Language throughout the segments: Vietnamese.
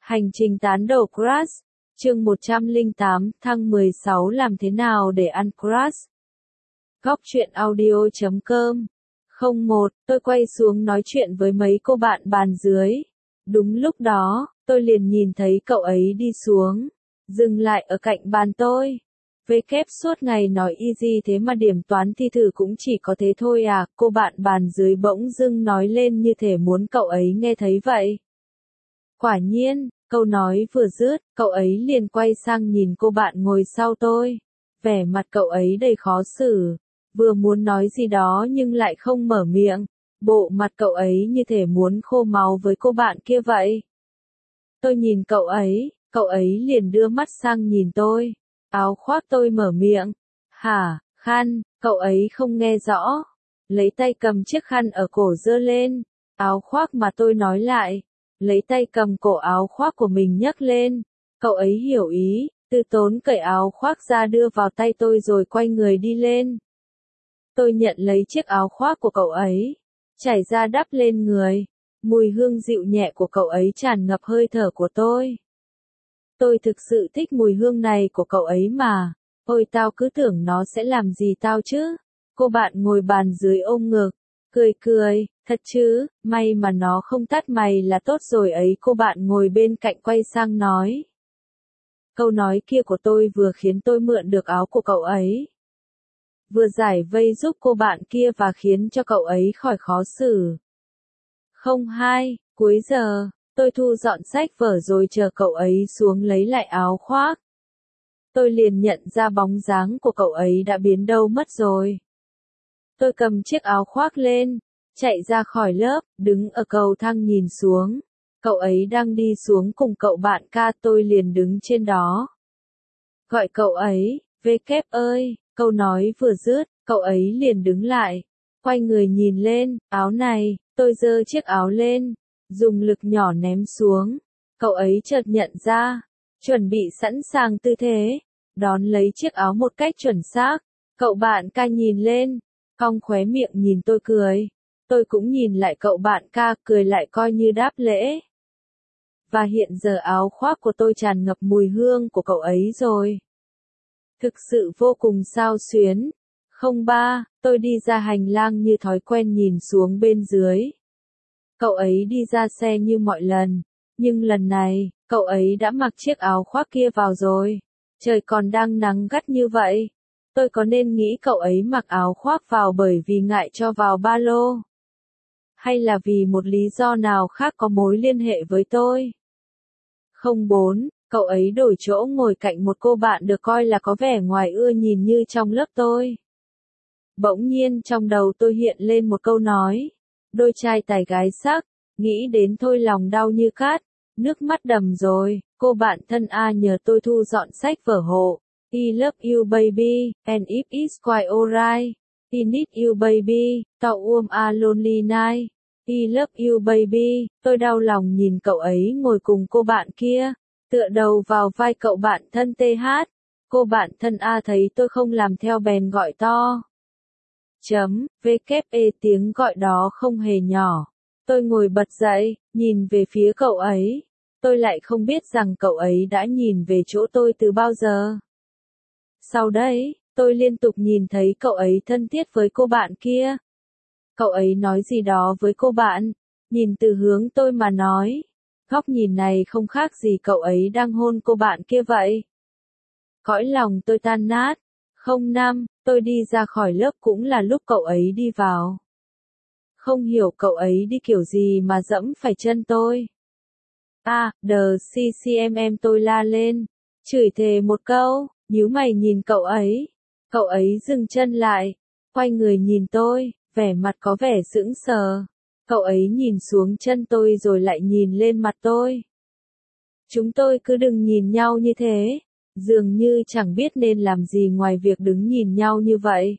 Hành trình tán đầu Crush, chương 108, thăng 16 làm thế nào để ăn Crush. Góc truyện audio.com 01, tôi quay xuống nói chuyện với mấy cô bạn bàn dưới. Đúng lúc đó, tôi liền nhìn thấy cậu ấy đi xuống, dừng lại ở cạnh bàn tôi. Kép suốt ngày nói easy thế mà điểm toán thi thử cũng chỉ có thế thôi à, cô bạn bàn dưới bỗng dưng nói lên như thể muốn cậu ấy nghe thấy vậy. Quả nhiên, câu nói vừa dứt, cậu ấy liền quay sang nhìn cô bạn ngồi sau tôi. Vẻ mặt cậu ấy đầy khó xử, vừa muốn nói gì đó nhưng lại không mở miệng. Bộ mặt cậu ấy như thể muốn khô máu với cô bạn kia vậy. Tôi nhìn cậu ấy liền đưa mắt sang nhìn tôi. Áo khoác tôi mở miệng. Hả, khăn, cậu ấy không nghe rõ. Lấy tay cầm chiếc khăn ở cổ giơ lên. Áo khoác mà tôi nói lại. Lấy tay cầm cổ áo khoác của mình nhấc lên. Cậu ấy hiểu ý, từ tốn cởi áo khoác ra đưa vào tay tôi rồi quay người đi lên. Tôi nhận lấy chiếc áo khoác của cậu ấy, trải ra đắp lên người. Mùi hương dịu nhẹ của cậu ấy tràn ngập hơi thở của tôi. Tôi thực sự thích mùi hương này của cậu ấy mà. Ôi tao cứ tưởng nó sẽ làm gì tao chứ. Cô bạn ngồi bàn dưới ôm ngực, cười, thật chứ, may mà nó không tát mày là tốt rồi ấy. Cô bạn ngồi bên cạnh quay sang nói. Câu nói kia của tôi vừa khiến tôi mượn được áo của cậu ấy, vừa giải vây giúp cô bạn kia và khiến cho cậu ấy khỏi khó xử. 02, cuối giờ, tôi thu dọn sách vở rồi chờ cậu ấy xuống lấy lại áo khoác. Tôi liền nhận ra bóng dáng của cậu ấy đã biến đâu mất rồi. Tôi cầm chiếc áo khoác lên, chạy ra khỏi lớp, đứng ở cầu thang nhìn xuống. Cậu ấy đang đi xuống cùng cậu bạn ca, tôi liền đứng trên đó. Gọi cậu ấy, Kép ơi, câu nói vừa dứt, cậu ấy liền đứng lại, quay người nhìn lên, áo này, tôi giơ chiếc áo lên, dùng lực nhỏ ném xuống. Cậu ấy chợt nhận ra, chuẩn bị sẵn sàng tư thế, đón lấy chiếc áo một cách chuẩn xác. Cậu bạn ca nhìn lên, cong khóe miệng nhìn tôi cười. Tôi cũng nhìn lại cậu bạn ca, cười lại coi như đáp lễ. Và hiện giờ áo khoác của tôi tràn ngập mùi hương của cậu ấy rồi. Thực sự vô cùng xao xuyến. 03, tôi đi ra hành lang như thói quen nhìn xuống bên dưới. Cậu ấy đi ra xe như mọi lần, nhưng lần này, cậu ấy đã mặc chiếc áo khoác kia vào rồi. Trời còn đang nắng gắt như vậy. Tôi có nên nghĩ cậu ấy mặc áo khoác vào bởi vì ngại cho vào ba lô? Hay là vì một lý do nào khác có mối liên hệ với tôi? 04, cậu ấy đổi chỗ ngồi cạnh một cô bạn được coi là có vẻ ngoài ưa nhìn như trong lớp tôi. Bỗng nhiên trong đầu tôi hiện lên một câu nói. Đôi trai tài gái sắc, nghĩ đến thôi lòng đau như cát, nước mắt đầm rồi. Cô bạn thân A nhờ tôi thu dọn sách vở hộ. I love you baby, and if it's quite alright. I need you baby, tao a lonely night. I love you baby, tôi đau lòng nhìn cậu ấy ngồi cùng cô bạn kia, tựa đầu vào vai cậu bạn thân TH. Cô bạn thân A thấy tôi không làm theo bèn gọi to. Tiếng gọi đó không hề nhỏ. Tôi ngồi bật dậy, nhìn về phía cậu ấy. Tôi lại không biết rằng cậu ấy đã nhìn về chỗ tôi từ bao giờ. Sau đấy, tôi liên tục nhìn thấy cậu ấy thân thiết với cô bạn kia. Cậu ấy nói gì đó với cô bạn, nhìn từ hướng tôi mà nói. Góc nhìn này không khác gì cậu ấy đang hôn cô bạn kia vậy. Cõi lòng tôi tan nát. 05, tôi đi ra khỏi lớp cũng là lúc cậu ấy đi vào. Không hiểu cậu ấy đi kiểu gì mà dẫm phải chân tôi. CCMM tôi la lên, chửi thề một câu, nhíu mày nhìn cậu ấy. Cậu ấy dừng chân lại, quay người nhìn tôi, vẻ mặt có vẻ sững sờ. Cậu ấy nhìn xuống chân tôi rồi lại nhìn lên mặt tôi. Chúng tôi cứ đừng nhìn nhau như thế, dường như chẳng biết nên làm gì ngoài việc đứng nhìn nhau như vậy.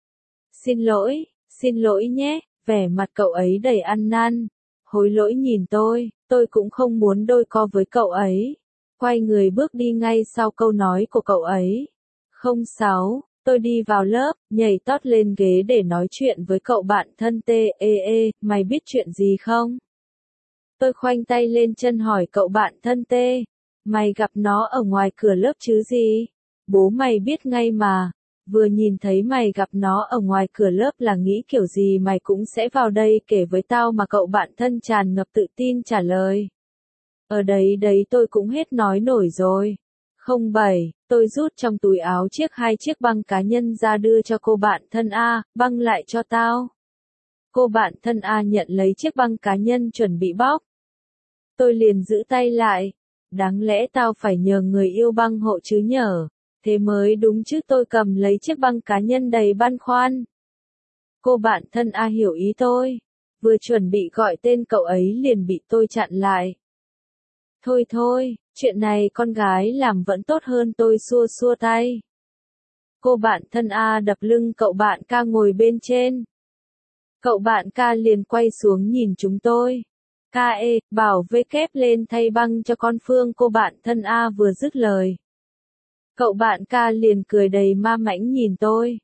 Xin lỗi nhé, vẻ mặt cậu ấy đầy ăn năn. Hối lỗi nhìn tôi cũng không muốn đôi co với cậu ấy. Quay người bước đi ngay sau câu nói của cậu ấy. 06, tôi đi vào lớp, nhảy tót lên ghế để nói chuyện với cậu bạn thân mày biết chuyện gì không? Tôi khoanh tay lên chân hỏi cậu bạn thân T. Mày gặp nó ở ngoài cửa lớp chứ gì? Bố mày biết ngay mà. Vừa nhìn thấy mày gặp nó ở ngoài cửa lớp là nghĩ kiểu gì mày cũng sẽ vào đây kể với tao mà, cậu bạn thân tràn ngập tự tin trả lời. Ở đấy tôi cũng hết nói nổi rồi. 07, tôi rút trong túi áo hai chiếc băng cá nhân ra đưa cho cô bạn thân A, băng lại cho tao. Cô bạn thân A nhận lấy chiếc băng cá nhân chuẩn bị bóc. Tôi liền giữ tay lại. Đáng lẽ tao phải nhờ người yêu băng hộ chứ nhở. Thế mới đúng chứ, tôi cầm lấy chiếc băng cá nhân đầy băn khoăn. Cô bạn thân A hiểu ý tôi. Vừa chuẩn bị gọi tên cậu ấy liền bị tôi chặn lại. Thôi, chuyện này con gái làm vẫn tốt hơn, tôi xua xua tay. Cô bạn thân A đập lưng cậu bạn K ngồi bên trên. Cậu bạn K liền quay xuống nhìn chúng tôi. Bảo V kép lên thay băng cho con Phương, cô bạn thân A vừa dứt lời. Cậu bạn K liền cười đầy ma mãnh nhìn tôi.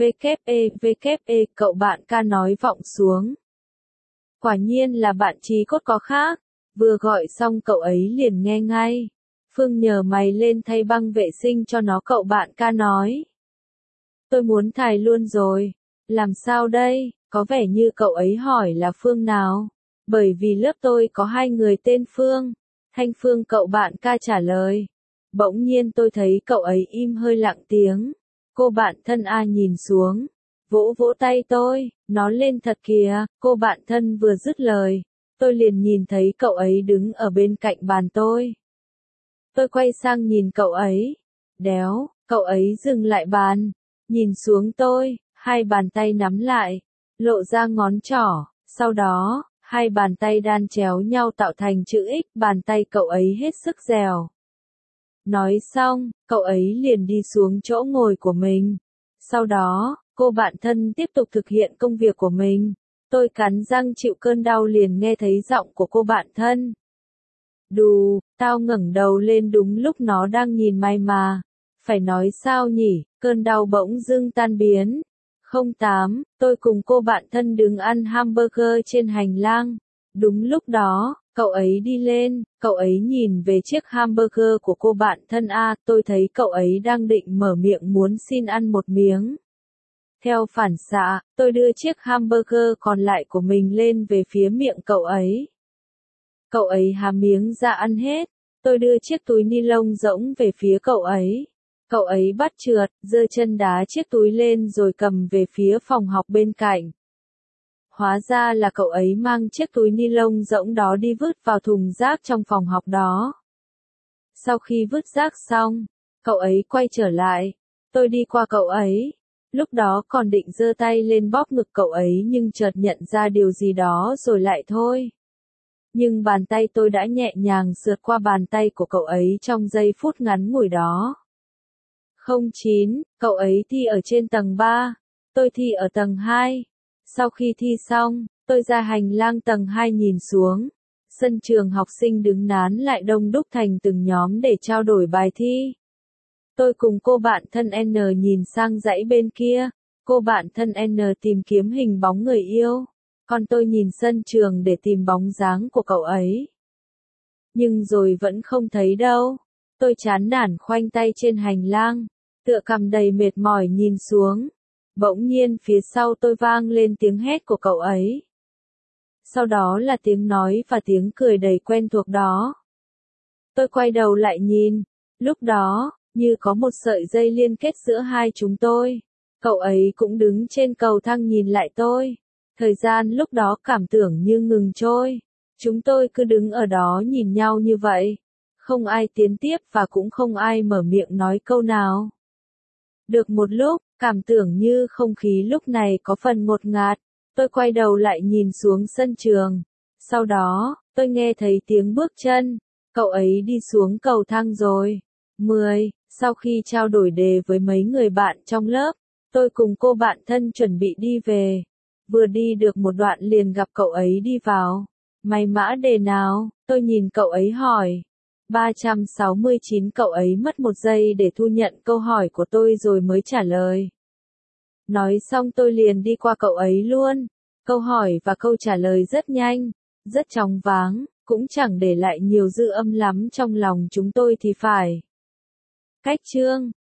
VKE, cậu bạn K nói vọng xuống. Quả nhiên là bạn chí cốt có khác. Vừa gọi xong cậu ấy liền nghe ngay. Phương nhờ mày lên thay băng vệ sinh cho nó, cậu bạn K nói. Tôi muốn thải luôn rồi. Làm sao đây? Có vẻ như cậu ấy hỏi là Phương nào. Bởi vì lớp tôi có 2 người tên Phương. Thanh Phương, cậu bạn K trả lời. Bỗng nhiên tôi thấy cậu ấy im hơi lặng tiếng. Cô bạn thân A nhìn xuống. Vỗ vỗ tay tôi, nó lên thật kìa, cô bạn thân vừa dứt lời. Tôi liền nhìn thấy cậu ấy đứng ở bên cạnh bàn tôi. Tôi quay sang nhìn cậu ấy. Đéo, cậu ấy dừng lại bàn. Nhìn xuống tôi, 2 bàn tay nắm lại. Lộ ra ngón trỏ, sau đó, 2 bàn tay đan chéo nhau tạo thành chữ X, bàn tay cậu ấy hết sức dẻo. Nói xong, cậu ấy liền đi xuống chỗ ngồi của mình. Sau đó, cô bạn thân tiếp tục thực hiện công việc của mình. Tôi cắn răng chịu cơn đau liền nghe thấy giọng của cô bạn thân. Đù, tao ngẩng đầu lên đúng lúc nó đang nhìn mày mà. Phải nói sao nhỉ, cơn đau bỗng dưng tan biến. 08, tôi cùng cô bạn thân đứng ăn hamburger trên hành lang. Đúng lúc đó, cậu ấy đi lên, cậu ấy nhìn về chiếc hamburger của cô bạn thân A, tôi thấy cậu ấy đang định mở miệng muốn xin ăn một miếng. Theo phản xạ, tôi đưa chiếc hamburger còn lại của mình lên về phía miệng cậu ấy. Cậu ấy há miếng ra ăn hết, tôi đưa chiếc túi ni lông rỗng về phía cậu ấy. Cậu ấy bắt trượt, giơ chân đá chiếc túi lên rồi cầm về phía phòng học bên cạnh. Hóa ra là cậu ấy mang chiếc túi ni lông rỗng đó đi vứt vào thùng rác trong phòng học đó. Sau khi vứt rác xong, cậu ấy quay trở lại. Tôi đi qua cậu ấy. Lúc đó còn định giơ tay lên bóp ngực cậu ấy nhưng chợt nhận ra điều gì đó rồi lại thôi. Nhưng bàn tay tôi đã nhẹ nhàng sượt qua bàn tay của cậu ấy trong giây phút ngắn ngủi đó. 09, cậu ấy thi ở trên tầng 3, tôi thi ở tầng 2. Sau khi thi xong, tôi ra hành lang tầng 2 nhìn xuống. Sân trường học sinh đứng nán lại đông đúc thành từng nhóm để trao đổi bài thi. Tôi cùng cô bạn thân N nhìn sang dãy bên kia. Cô bạn thân N tìm kiếm hình bóng người yêu. Còn tôi nhìn sân trường để tìm bóng dáng của cậu ấy. Nhưng rồi vẫn không thấy đâu. Tôi chán nản khoanh tay trên hành lang, tựa cằm đầy mệt mỏi nhìn xuống. Bỗng nhiên phía sau tôi vang lên tiếng hét của cậu ấy. Sau đó là tiếng nói và tiếng cười đầy quen thuộc đó. Tôi quay đầu lại nhìn. Lúc đó, như có một sợi dây liên kết giữa hai chúng tôi. Cậu ấy cũng đứng trên cầu thang nhìn lại tôi. Thời gian lúc đó cảm tưởng như ngừng trôi. Chúng tôi cứ đứng ở đó nhìn nhau như vậy. Không ai tiến tiếp và cũng không ai mở miệng nói câu nào. Được một lúc, cảm tưởng như không khí lúc này có phần ngột ngạt. Tôi quay đầu lại nhìn xuống sân trường. Sau đó, tôi nghe thấy tiếng bước chân. Cậu ấy đi xuống cầu thang rồi. 10. Sau khi trao đổi đề với mấy người bạn trong lớp, tôi cùng cô bạn thân chuẩn bị đi về. Vừa đi được một đoạn liền gặp cậu ấy đi vào. Mày mã đề nào? Tôi nhìn cậu ấy hỏi. 369. Cậu ấy mất 1 giây để thu nhận câu hỏi của tôi rồi mới trả lời. Nói xong tôi liền đi qua cậu ấy luôn. Câu hỏi và câu trả lời rất nhanh, rất chóng váng. cũng chẳng để lại nhiều dư âm lắm trong lòng chúng tôi thì phải. Cách chương